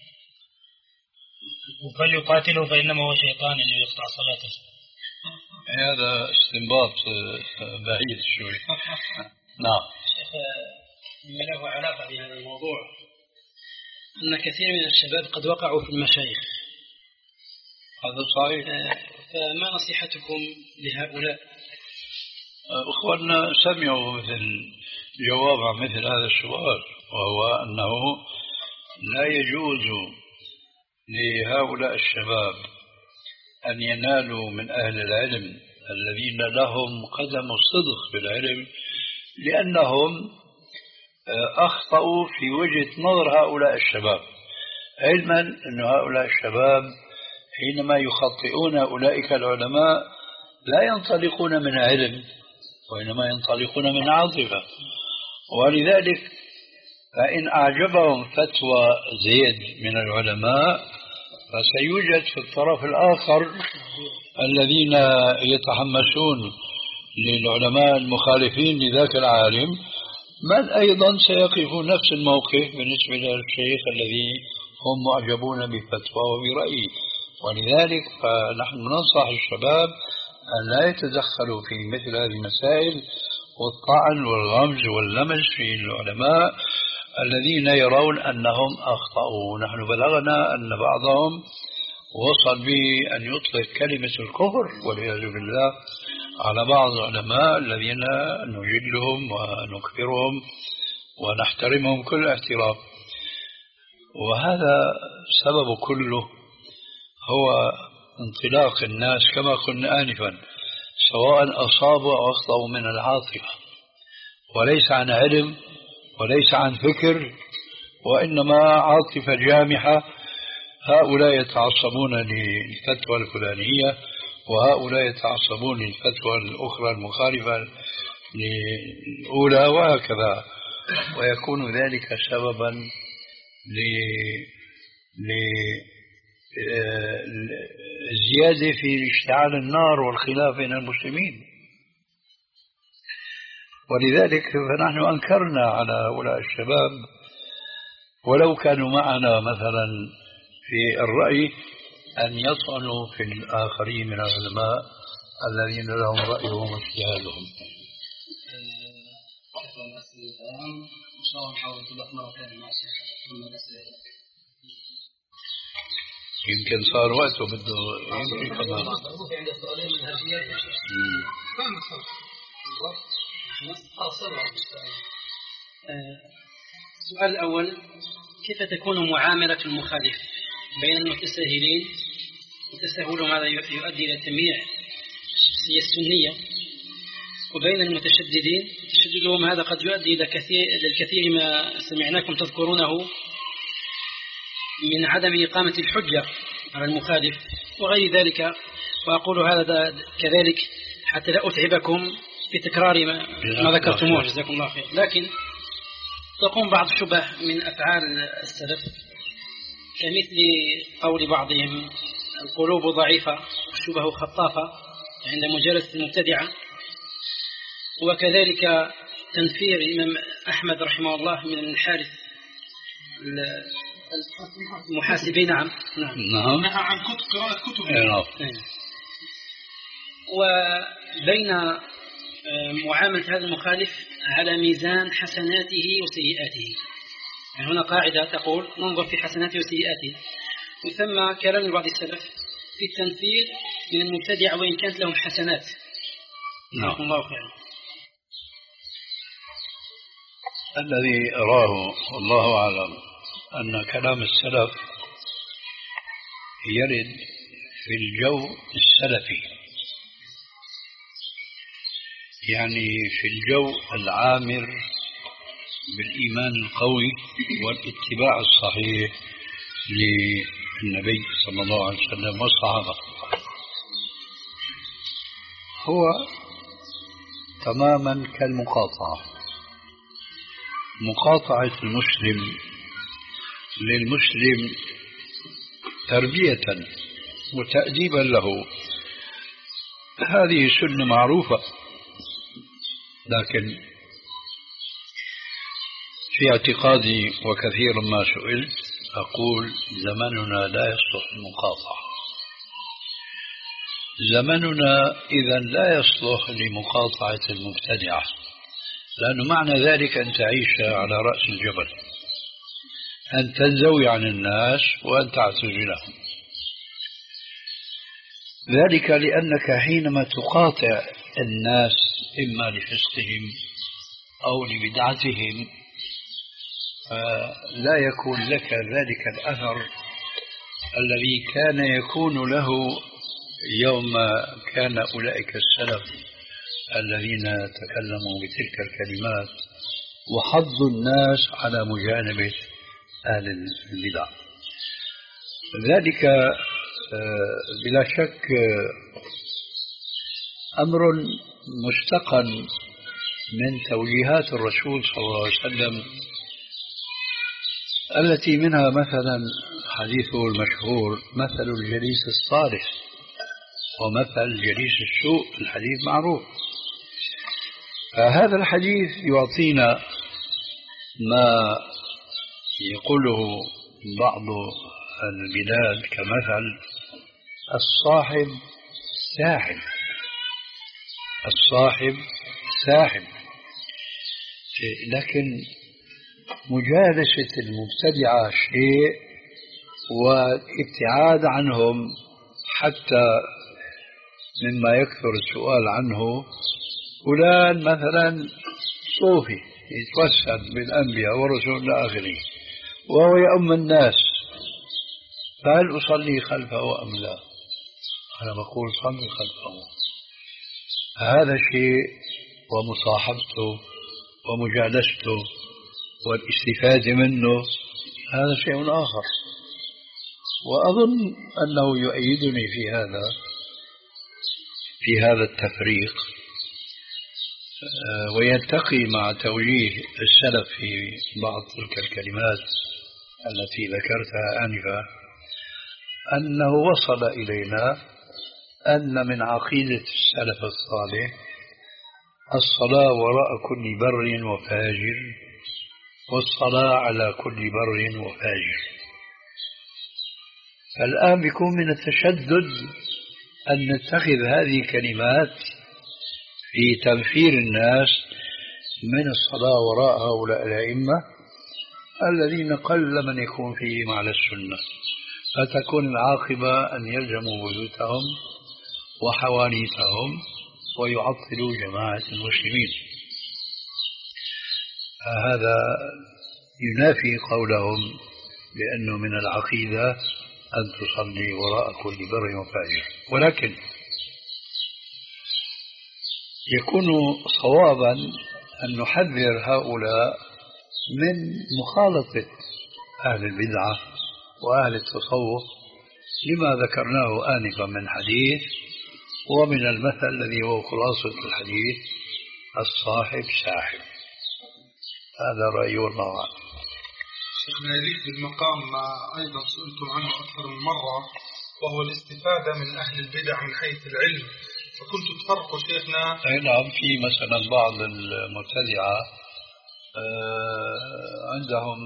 فليقاتله فإنما هو شيطان اللي يقطع صلاته. هذا استنباط بعيد شوي. نعم. شيخ، مما له علاقة بهذا الموضوع أن كثير من الشباب قد وقعوا في المشايخ. هذا صحيح. فما نصيحتكم لهؤلاء؟ أخواننا سمعوا مثل جواب عن مثل هذا السؤال، وهو أنه لا يجوز لهؤلاء الشباب أن ينالوا من أهل العلم الذين لهم قدم الصدق بالعلم، لأنهم أخطأوا في وجهة نظر هؤلاء الشباب، علما أن هؤلاء الشباب حينما يخطئون أولئك العلماء لا ينطلقون من علم، وإنما ينطلقون من عاطفة. ولذلك فإن أعجبهم فتوى زيد من العلماء فسيوجد في الطرف الآخر الذين يتحمسون للعلماء المخالفين لذاك العالم من أيضا سيقفون نفس الموقف بالنسبة للشيخ الذي هم معجبون بفتواه وبرأيه. ولذلك فنحن ننصح الشباب أن لا يتدخلوا في مثل هذه المسائل والطعن والغمز واللمس في العلماء الذين يرون أنهم أخطأوا. نحن بلغنا أن بعضهم وصل به أن يطلق كلمة الكفر والعياذ بالله على بعض العلماء الذين نجلهم ونكبرهم ونحترمهم كل احترام. وهذا سبب كله هو انطلاق الناس كما قلنا آنفا، سواء أصابوا أو أخطأوا من العاطفة، وليس عن علم وليس عن فكر، وإنما عاطفة جامحة. هؤلاء يتعصبون للفتوى الفلانية وهؤلاء يتعصبون للفتوى الأخرى المخالفة للأولى وهكذا، ويكون ذلك سببا للزيادة في اشتعال النار والخلاف بين المسلمين. ولذلك فنحن أنكرنا على هؤلاء الشباب ولو كانوا معنا مثلا في الرأي أن يطعنوا في الآخرين من العلماء الذين لهم رأيهم واجتهادهم. يمكن صار وقته بده يمكن كمان. السؤال الأول: كيف تكون معاملة المخالف بين المتساهلين؟ وتساهلهم هذا يؤدي إلى تمييع الشخصية السنية، وبين المتشددين تشددهم هذا قد يؤدي إلى كثير للكثير ما سمعناكم تذكرونه من عدم إقامة الحجة على المخالف وغير ذلك. وأقول هذا كذلك حتى لا أتعبكم بتكرار ما, ما ذكرتموه، جزاكم الله خير. لكن تقوم بعض الشبه من أفعال السلف كمثل قول بعضهم القلوب ضعيفة والشبه خطافة عند مجالسة المبتدعة، وكذلك تنفير الإمام أحمد رحمه الله من الحارث المحاسبين. نعم نعم نهى عن قراءة كتب. وبين معاملة هذا المخالف على ميزان حسناته وسيئاته، يعني هنا قاعدة تقول ننظر في حسناته وسيئاته. وثم كلام بعض السلف في التنفير من المبتدع وإن كانت لهم حسنات. نعم. الله خير. الذي أراه والله أعلم أن كلام السلف يرد في الجو السلفي، يعني في الجو العامر بالإيمان القوي والاتباع الصحيح للنبي صلى الله عليه وسلم والصحابة. هو تماما كالمقاطعة، مقاطعة المسلم للمسلم تربية وتأديبا له، هذه سنة معروفة. لكن في اعتقادي وكثيرا ما سئلت أقول زمننا لا يصلح المقاطعة، زمننا إذا لا يصلح لمقاطعة المبتدعة، لأنه معنى ذلك أن تعيش على رأس الجبل، أن تنزوي عن الناس وأن تعتزلهم. ذلك لأنك حينما تقاطع الناس إما لفسقهم أو لبدعتهم لا يكون لك ذلك الأثر الذي كان يكون له يوم كان أولئك السلف الذين تكلموا بتلك الكلمات وحضوا الناس على مجانبة أهل البدع. ذلك بلا شك أمر مستقن من توجيهات الرسول صلى الله عليه وسلم، التي منها مثلا حديثه المشهور مثل الجليس الصالح ومثل جليس السوء، الحديث معروف. هذا الحديث يعطينا ما يقوله بعض البلاد كمثل الصاحب ساحب، الصاحب ساحب. لكن مجالسة المبتدعة شيء والابتعاد عنهم، حتى مما يكثر السؤال عنه فلان مثلا صوفي يتوسل بالأنبياء والرسل إلى آخره وهو يؤم الناس، فهل أصلي خلفه أم لا؟ أنا بقول صلي خلفه. هذا شيء، ومصاحبته ومجالسته والاستفادة منه هذا شيء آخر. وأظن أنه يؤيدني في هذا في هذا التفريق ويلتقي مع توجيه السلف في بعض تلك الكلمات التي ذكرتها آنفا، أنه وصل إلينا أن من عقيدة السلف الصالح الصلاة وراء كل بر وفاجر والصلاة على كل بر وفاجر. فالآن بيكون من التشدد أن نتخذ هذه الكلمات في تنفير الناس من الصلاة وراء هؤلاء الأئمة الذين قل من يكون فيهم على السنة، فتكون العاقبة أن يلزموا بيوتهم وحوانيتهم ويعطلوا جماعة المسلمين. هذا ينافي قولهم بأنه من العقيدة أن تصلي وراء كل بر وفاجر. ولكن يكون صوابا أن نحذر هؤلاء من مخالطة أهل البدعة وأهل التصوف لما ذكرناه آنفا من حديث ومن المثل الذي هو خلاصة الحديث: الصاحب ساحب. هذا رأيي والله أعلم. شيخنا يليق بالمقام ما أيضا سئلتم عنه أكثر من مرة، وهو الاستفادة من أهل البدع من حيث العلم، فكنت تفرقوا شيخنا. نعم، في مثلا بعض المبتدعة عندهم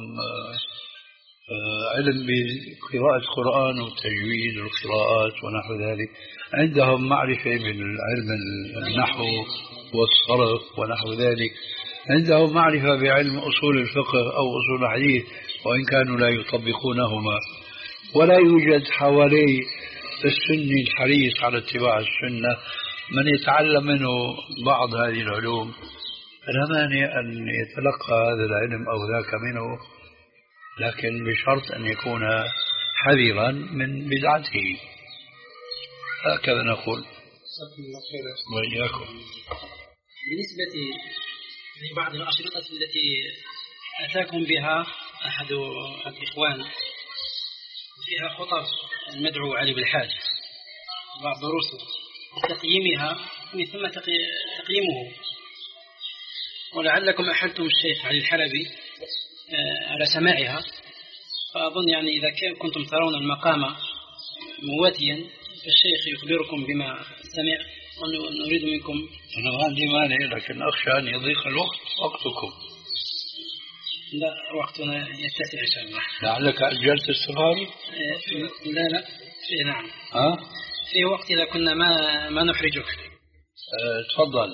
علم بقراءة القرآن وتجويد القراءات ونحو ذلك، عندهم معرفة بالعلم النحو والصرف ونحو ذلك، عندهم معرفة بعلم أصول الفقه أو أصول الحديث وإن كانوا لا يطبقونهما، ولا يوجد حوالي السني الحريص على اتباع السنة من يتعلم منه بعض هذه العلوم. لا مانع أن يتلقى هذا العلم أو ذاك منه، لكن بشرط أن يكون حذرا من بدعته. هكذا نقول. وإياكم. بالنسبة لبعض الأشرطة التي أتاكم بها أحد الإخوان فيها خطب المدعو علي بالحاج بعض دروسه تقييمها من ثم تقييمه، ولعلكم أحلتم الشيخ علي الحلبي على سماعها، فأظن يعني إذا كنتم ترون المقام مواتيا فالشيخ يخبركم بما سمع، ونريد منكم. أنا ما عندي مانع، لكن أخشى أن يضيق الوقت وقتكم. لا، وقتنا يتسع إن شاء الله. لعلك أجلت السفاري؟ لا لا في نعم. ها؟ في وقت إذا كنا ما ما نحرجك. أه تفضل.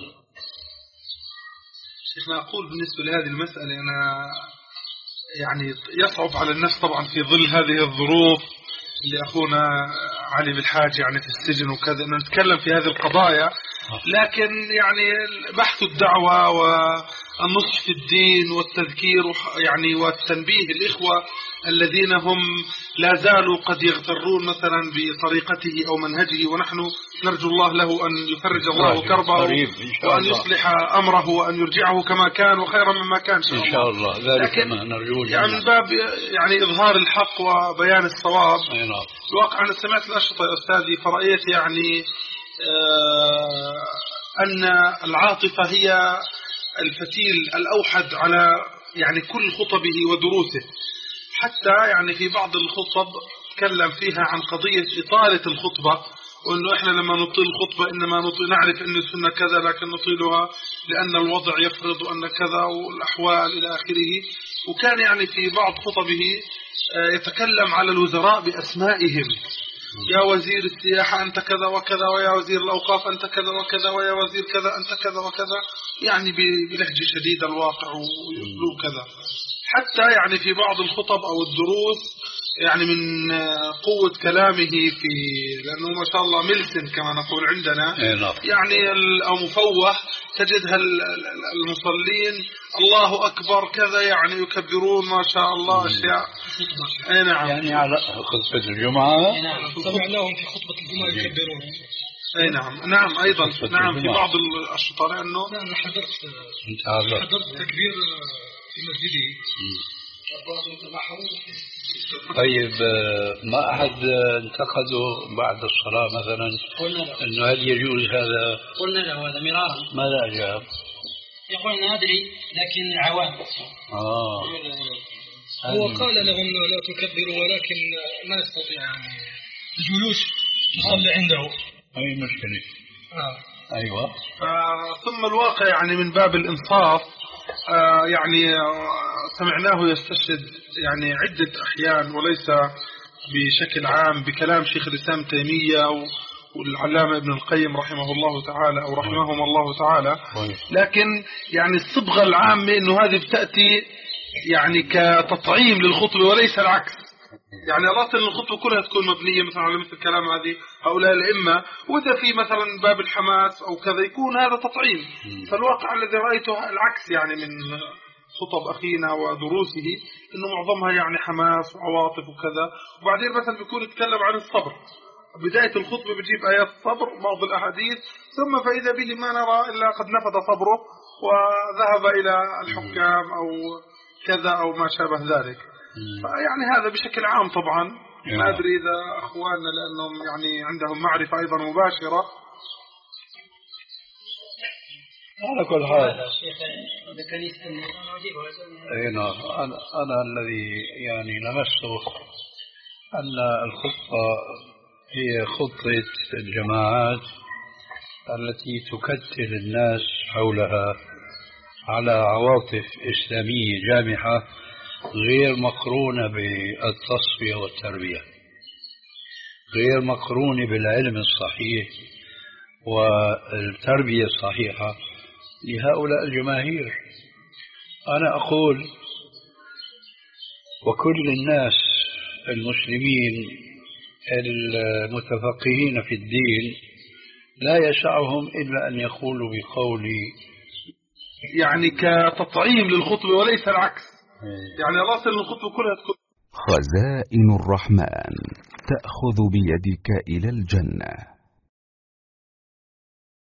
شيخنا أقول بالنسبة لهذه المسألة، أنا يعني يصعب على الناس طبعا في ظل هذه الظروف اللي أخونا علي بالحاج يعني في السجن وكذا أن نتكلم في هذه القضايا، لكن يعني بحث الدعوة والنصح في الدين والتذكير يعني والتنبيه الإخوة الذين هم لا زالوا قد يغترون مثلا بطريقته أو منهجه، ونحن نرجو الله له أن يفرج الله كربه وأن يصلح أمره وأن يرجعه كما كان وخيرا مما كان إن شاء الله. ذلك ما نرجوه يعني من باب يعني إظهار الحق وبيان الصواب. الواقع أنا سمعت الأشرطة يا أستاذي فرأيت يعني آه أن العاطفة هي الفتيل الأوحد على يعني كل خطبه ودروسه، حتى يعني في بعض الخطب تكلم فيها عن قضية إطالة الخطبة، وأنه إحنا لما نطيل الخطبة إنما نطيل نعرف أن السنة كذا لكن نطيلها لأن الوضع يفرض أن كذا والأحوال إلى آخره. وكان يعني في بعض خطبه يتكلم على الوزراء بأسمائهم: يا وزير السياحة أنت كذا وكذا، ويا وزير الأوقاف أنت كذا وكذا، ويا وزير كذا أنت كذا وكذا، يعني بلهجة شديدة الواقع ويسلوب كذا. حتى يعني في بعض الخطب أو الدروس يعني من قوة كلامه في لأنه ما شاء الله ملسن كما نقول عندنا يعني أو مفوه، تجدها المصلين الله أكبر كذا يعني يكبرون ما شاء الله أشياء. أي نعم، يعني على خطبة الجمعة سمعناهم في خطبة الجمعة يكبرون. أي نعم نعم أيضا نعم في بعض الأشطار أنه أنا حضرت حضرت تكبير في مسجده. طيب ما أحد انتقده بعد الصلاة مثلا أنه هل يجوز هذا؟ قلنا له هذا مرارا. ماذا أجاب؟ يقول ندري لكن عوام. آه. هو قال لهم لا تكبروا ولكن ما يستطيع يعني الجيوش تصلي عنده. أي مشكلة. آه. أيوة. آه ثم الواقع يعني من باب الإنصاف آه يعني آه سمعناه يستشهد يعني عدة أحيان وليس بشكل عام بكلام شيخ الإسلام تيمية والعلامة ابن القيم رحمه الله تعالى أو رحمهم الله تعالى، لكن يعني الصبغة العامة إنه هذه بتأتي يعني كتطعيم للخطبة وليس العكس. يعني الأصل إن الخطبة كلها تكون مبنية مثلا على مثل كلام هذه هؤلاء الأئمة، وإذا في مثلا باب الحماس أو كذا يكون هذا تطعيم. فالواقع الذي رأيته العكس يعني من خطب أخينا ودروسه إنه معظمها يعني حماس وعواطف وكذا، وبعدين مثلا بيكون يتكلم عن الصبر. بداية الخطبة بيجيب آيات الصبر بعض الأحاديث، ثم فإذا به ما نرى إلا قد نفذ صبره وذهب إلى الحكام أو كذا أو ما شابه ذلك. يعني هذا بشكل عام طبعا. نعم. ما أدري إذا أخواننا لأنهم يعني عندهم معرفة أيضا مباشرة. على كل حال إذا كان يسألني أنا أجيب أي نعم. أنا, أنا الذي يعني لمسته أن الخطة هي خطة الجماعات التي تكتل الناس حولها على عواطف إسلامية جامحة غير مقرونة بالتصفية والتربية، غير مقرونة بالعلم الصحيح والتربية الصحيحة لهؤلاء الجماهير. أنا أقول وكل الناس المسلمين المتفقهين في الدين لا يسعهم إلا أن يقولوا بقولي يعني كتطعيم للخطبة وليس العكس. يعني الأصل الخطبة كلها تكون خزائن الرحمن تأخذ بيدك إلى الجنة.